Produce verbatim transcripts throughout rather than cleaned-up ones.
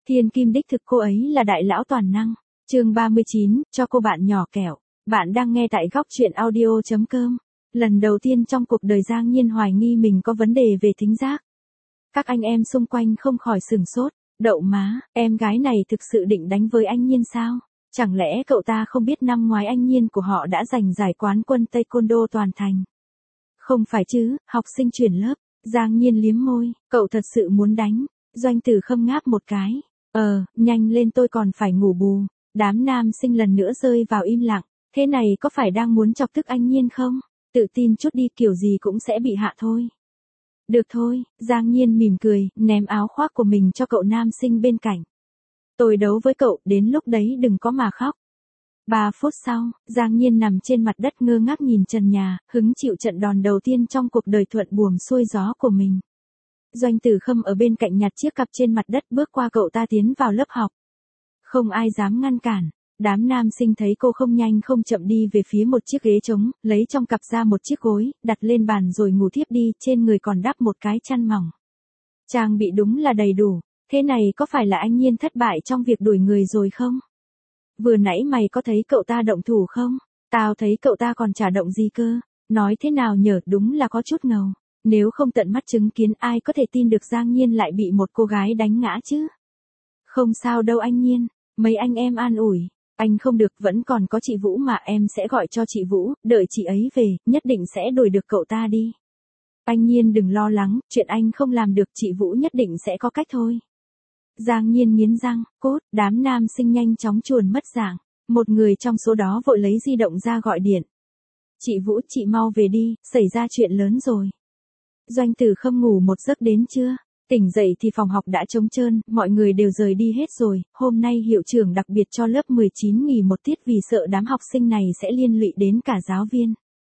Thiên kim đích thực cô ấy là đại lão toàn năng. Chương ba mươi chín, cho cô bạn nhỏ kẹo. Bạn đang nghe tại góc truyện audio chấm com. Lần đầu tiên trong cuộc đời Giang Nhiên hoài nghi mình có vấn đề về thính giác. Các anh em xung quanh không khỏi sửng sốt. Đậu má, em gái này thực sự định đánh với anh Nhiên sao? Chẳng lẽ cậu ta không biết năm ngoái anh Nhiên của họ đã giành giải quán quân taekwondo toàn thành? Không phải chứ, học sinh chuyển lớp. Giang Nhiên liếm môi, cậu thật sự muốn đánh. Doanh Tử Khâm ngáp một cái. Ờ, nhanh lên tôi còn phải ngủ bù. Đám nam sinh lần nữa rơi vào im lặng. Thế này có phải đang muốn chọc tức anh Nhiên không? Tự tin chút đi, kiểu gì cũng sẽ bị hạ thôi. Được thôi, Giang Nhiên mỉm cười, ném áo khoác của mình cho cậu nam sinh bên cạnh. Tôi đấu với cậu, đến lúc đấy đừng có mà khóc. Ba phút sau, Giang Nhiên nằm trên mặt đất ngơ ngác nhìn trần nhà, hứng chịu trận đòn đầu tiên trong cuộc đời thuận buồm xuôi gió của mình. Doanh Tử Khâm ở bên cạnh nhặt chiếc cặp trên mặt đất bước qua cậu ta tiến vào lớp học. Không ai dám ngăn cản. Đám nam sinh thấy cô không nhanh không chậm đi về phía một chiếc ghế trống, lấy trong cặp ra một chiếc gối, đặt lên bàn rồi ngủ thiếp đi, trên người còn đắp một cái chăn mỏng. Trang bị đúng là đầy đủ. Thế này có phải là anh Nhiên thất bại trong việc đuổi người rồi không? Vừa nãy mày có thấy cậu ta động thủ không? Tao thấy cậu ta còn chả động gì cơ. Nói thế nào nhở, đúng là có chút ngầu. Nếu không tận mắt chứng kiến ai có thể tin được Giang Nhiên lại bị một cô gái đánh ngã chứ? Không sao đâu anh Nhiên, mấy anh em an ủi. Anh không được, vẫn còn có chị Vũ mà, em sẽ gọi cho chị Vũ, đợi chị ấy về, nhất định sẽ đuổi được cậu ta đi. Anh Nhiên đừng lo lắng, chuyện anh không làm được chị Vũ nhất định sẽ có cách thôi. Giang Nhiên nghiến răng, cốt, đám nam sinh nhanh chóng chuồn mất dạng. Một người trong số đó vội lấy di động ra gọi điện. Chị Vũ, chị mau về đi, xảy ra chuyện lớn rồi. Doanh Tử Khâm ngủ một giấc đến trưa. Tỉnh dậy thì phòng học đã trống trơn, mọi người đều rời đi hết rồi. Hôm nay hiệu trưởng đặc biệt cho lớp mười chín nghỉ một tiết vì sợ đám học sinh này sẽ liên lụy đến cả giáo viên.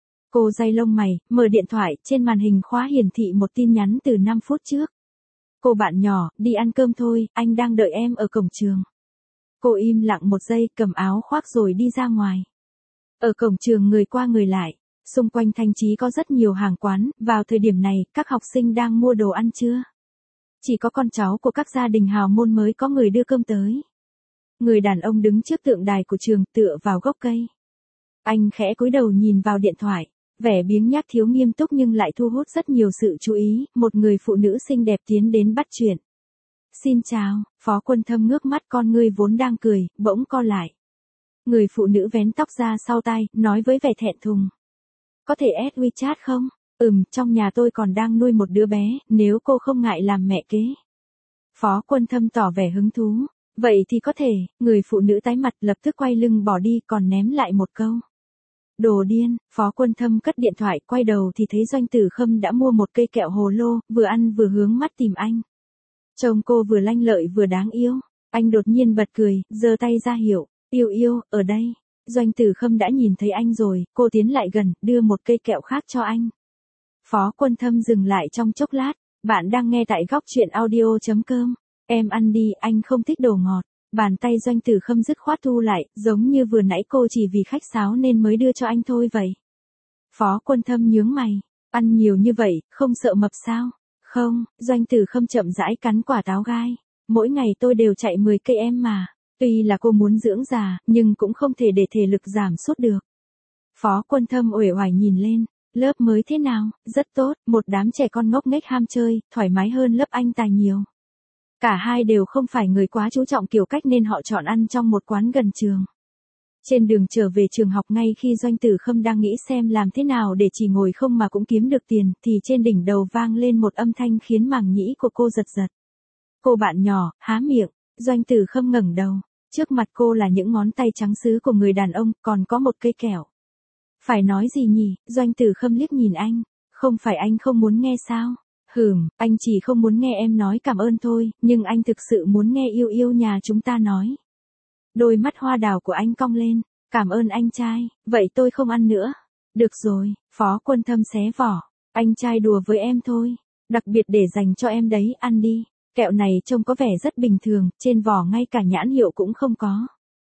Cô day lông mày, mở điện thoại, trên màn hình khóa hiển thị một tin nhắn từ năm phút trước. Cô bạn nhỏ, đi ăn cơm thôi, anh đang đợi em ở cổng trường. Cô im lặng một giây, cầm áo khoác rồi đi ra ngoài. Ở cổng trường người qua người lại. Xung quanh Thanh Chí có rất nhiều hàng quán, vào thời điểm này, các học sinh đang mua đồ ăn trưa. Chỉ có con cháu của các gia đình hào môn mới có người đưa cơm tới. Người đàn ông đứng trước tượng đài của trường tựa vào gốc cây. Anh khẽ cúi đầu nhìn vào điện thoại, vẻ biếng nhác thiếu nghiêm túc nhưng lại thu hút rất nhiều sự chú ý. Một người phụ nữ xinh đẹp tiến đến bắt chuyện. Xin chào, Phó Quân Thâm ngước mắt, con ngươi vốn đang cười, bỗng co lại. Người phụ nữ vén tóc ra sau tai, nói với vẻ thẹn thùng. Có thể add WeChat không? Ừm, trong nhà tôi còn đang nuôi một đứa bé, nếu cô không ngại làm mẹ kế. Phó Quân Thâm tỏ vẻ hứng thú. Vậy thì có thể, người phụ nữ tái mặt lập tức quay lưng bỏ đi, còn ném lại một câu. Đồ điên. Phó Quân Thâm cất điện thoại, quay đầu thì thấy Doanh Tử Khâm đã mua một cây kẹo hồ lô, vừa ăn vừa hướng mắt tìm anh. Trông cô vừa lanh lợi vừa đáng yêu. Anh đột nhiên bật cười, giơ tay ra hiệu. Yêu yêu, ở đây. Doanh Tử Khâm đã nhìn thấy anh rồi, cô tiến lại gần, đưa một cây kẹo khác cho anh. Phó Quân Thâm dừng lại trong chốc lát. Bạn đang nghe tại góc truyện audio chấm com. Em ăn đi, anh không thích đồ ngọt. Bàn tay Doanh Tử Khâm dứt khoát thu lại, giống như vừa nãy cô chỉ vì khách sáo nên mới đưa cho anh thôi vậy. Phó Quân Thâm nhướng mày. Ăn nhiều như vậy, không sợ mập sao? Không, Doanh Tử Khâm chậm rãi cắn quả táo gai. Mỗi ngày tôi đều chạy mười cây em mà. Tuy là cô muốn dưỡng già, nhưng cũng không thể để thể lực giảm sút được. Phó Quân Thâm uể oải nhìn lên. Lớp mới thế nào? Rất tốt, một đám trẻ con ngốc nghếch ham chơi, thoải mái hơn lớp anh tài nhiều. Cả hai đều không phải người quá chú trọng kiểu cách nên họ chọn ăn trong một quán gần trường. Trên đường trở về trường học, ngay khi Doanh Tử Khâm đang nghĩ xem làm thế nào để chỉ ngồi không mà cũng kiếm được tiền, thì trên đỉnh đầu vang lên một âm thanh khiến màng nhĩ của cô giật giật. Cô bạn nhỏ, há miệng. Doanh Tử Khâm ngẩng đầu. Trước mặt cô là những ngón tay trắng sứ của người đàn ông, còn có một cây kẹo. Phải nói gì nhỉ? Doanh Tử Khâm liếc nhìn anh. Không phải anh không muốn nghe sao? Hừm, anh chỉ không muốn nghe em nói cảm ơn thôi, nhưng anh thực sự muốn nghe yêu yêu nhà chúng ta nói. Đôi mắt hoa đào của anh cong lên. Cảm ơn anh trai, vậy tôi không ăn nữa. Được rồi, Phó Quân Thâm xé vỏ. Anh trai đùa với em thôi. Đặc biệt để dành cho em đấy, ăn đi. Kẹo này trông có vẻ rất bình thường, trên vỏ ngay cả nhãn hiệu cũng không có.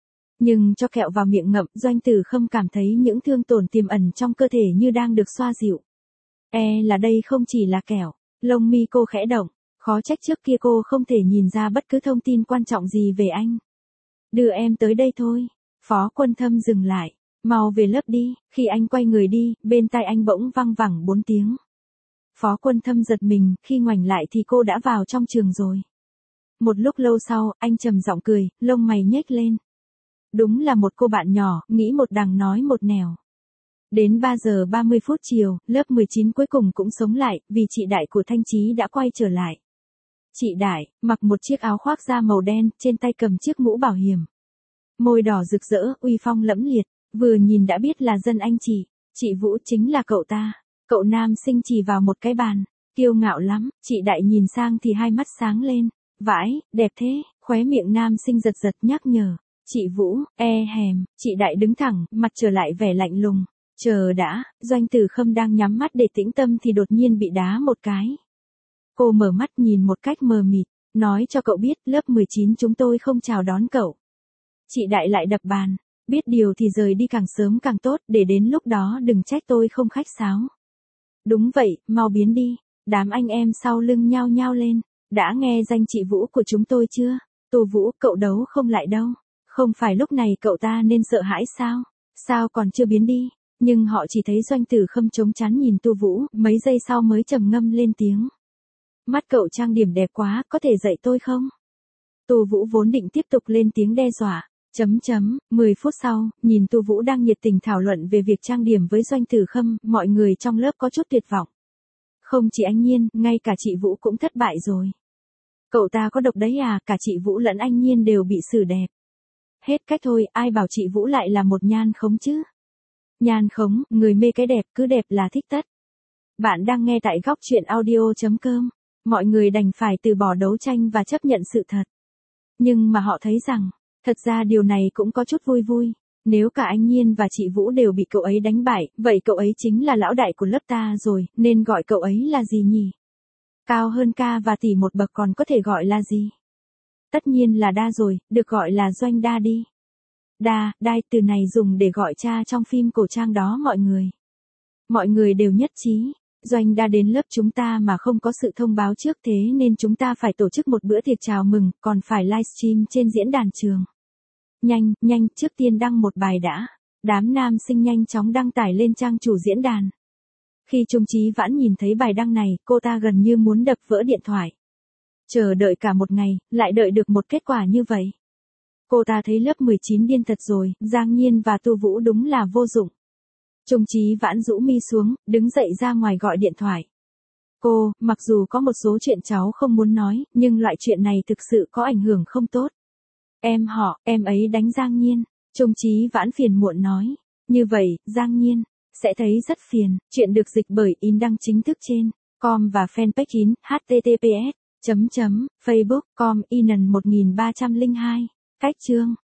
Nhưng cho kẹo vào miệng ngậm, Doanh Tử Khâm cảm thấy những thương tổn tiềm ẩn trong cơ thể như đang được xoa dịu. E là đây không chỉ là kẹo. Lông mi cô khẽ động. Khó trách trước kia cô không thể nhìn ra bất cứ thông tin quan trọng gì về anh. Đưa em tới đây thôi. Phó Quân Thâm dừng lại. Mau về lớp đi. Khi anh quay người đi, bên tai anh bỗng văng vẳng bốn tiếng. Phó Quân Thâm giật mình, khi ngoảnh lại thì cô đã vào trong trường rồi. Một lúc lâu sau, anh trầm giọng cười, lông mày nhếch lên. Đúng là một cô bạn nhỏ, nghĩ một đằng nói một nẻo. Đến ba giờ ba mươi phút chiều, lớp mười chín cuối cùng cũng sống lại, vì chị Đại của Thanh Chí đã quay trở lại. Chị Đại, mặc một chiếc áo khoác da màu đen, trên tay cầm chiếc mũ bảo hiểm. Môi đỏ rực rỡ, uy phong lẫm liệt, vừa nhìn đã biết là dân anh chị. Chị Vũ chính là cậu ta. Cậu nam sinh chỉ vào một cái bàn. Kiêu ngạo lắm, chị Đại nhìn sang thì hai mắt sáng lên. Vãi, đẹp thế, khóe miệng nam sinh giật giật nhắc nhở. Chị Vũ, e hèm, chị Đại đứng thẳng, mặt trở lại vẻ lạnh lùng. Chờ đã, Doanh Tử Khâm đang nhắm mắt để tĩnh tâm thì đột nhiên bị đá một cái. Cô mở mắt nhìn một cách mờ mịt, nói cho cậu biết lớp mười chín chúng tôi không chào đón cậu. Chị Đại lại đập bàn, biết điều thì rời đi càng sớm càng tốt, để đến lúc đó đừng trách tôi không khách sáo. Đúng vậy, mau biến đi. Đám anh em sau lưng nhao nhao lên. Đã nghe danh chị Vũ của chúng tôi chưa? Tô Vũ, cậu đấu không lại đâu. Không phải lúc này cậu ta nên sợ hãi sao? Sao còn chưa biến đi? Nhưng họ chỉ thấy Doanh Tử Khâm chống chắn nhìn Tô Vũ, mấy giây sau mới trầm ngâm lên tiếng. Mắt cậu trang điểm đẹp quá, có thể dạy tôi không? Tô Vũ vốn định tiếp tục lên tiếng đe dọa. Chấm chấm, mười phút sau, nhìn Tô Vũ đang nhiệt tình thảo luận về việc trang điểm với Doanh Tử Khâm, mọi người trong lớp có chút tuyệt vọng. Không chỉ anh Nhiên, ngay cả chị Vũ cũng thất bại rồi. Cậu ta có độc đấy à, cả chị Vũ lẫn anh Nhiên đều bị xử đẹp. Hết cách thôi, ai bảo chị Vũ lại là một nhan khống chứ? Nhan khống, người mê cái đẹp, cứ đẹp là thích tất. Bạn đang nghe tại góc truyện audio chấm com. Mọi người đành phải từ bỏ đấu tranh và chấp nhận sự thật. Nhưng mà họ thấy rằng, thật ra điều này cũng có chút vui vui. Nếu cả anh Nhiên và chị Vũ đều bị cậu ấy đánh bại, vậy cậu ấy chính là lão đại của lớp ta rồi, nên gọi cậu ấy là gì nhỉ? Cao hơn ca và tỷ một bậc còn có thể gọi là gì? Tất nhiên là đa rồi, được gọi là Doanh đa đi. Đa, đai, từ này dùng để gọi cha trong phim cổ trang đó mọi người. Mọi người đều nhất trí. Doanh đa đến lớp chúng ta mà không có sự thông báo trước, thế nên chúng ta phải tổ chức một bữa tiệc chào mừng, còn phải livestream trên diễn đàn trường. Nhanh, nhanh, trước tiên đăng một bài đã. Đám nam sinh nhanh chóng đăng tải lên trang chủ diễn đàn. Khi Trung Chí Vãn nhìn thấy bài đăng này, cô ta gần như muốn đập vỡ điện thoại. Chờ đợi cả một ngày, lại đợi được một kết quả như vậy. Cô ta thấy lớp mười chín điên thật rồi, Giang Nhiên và Tu Vũ đúng là vô dụng. Trung Chí Vãn rũ mi xuống, đứng dậy ra ngoài gọi điện thoại. Cô, mặc dù có một số chuyện cháu không muốn nói, nhưng loại chuyện này thực sự có ảnh hưởng không tốt. Em họ, em ấy đánh Giang Nhiên. Trung Chí Vãn phiền muộn nói. Như vậy, Giang Nhiên sẽ thấy rất phiền. Chuyện được dịch bởi in đăng chính thức trên com và fanpage in https chấm chấm facebook com in một ba không hai. Cách chương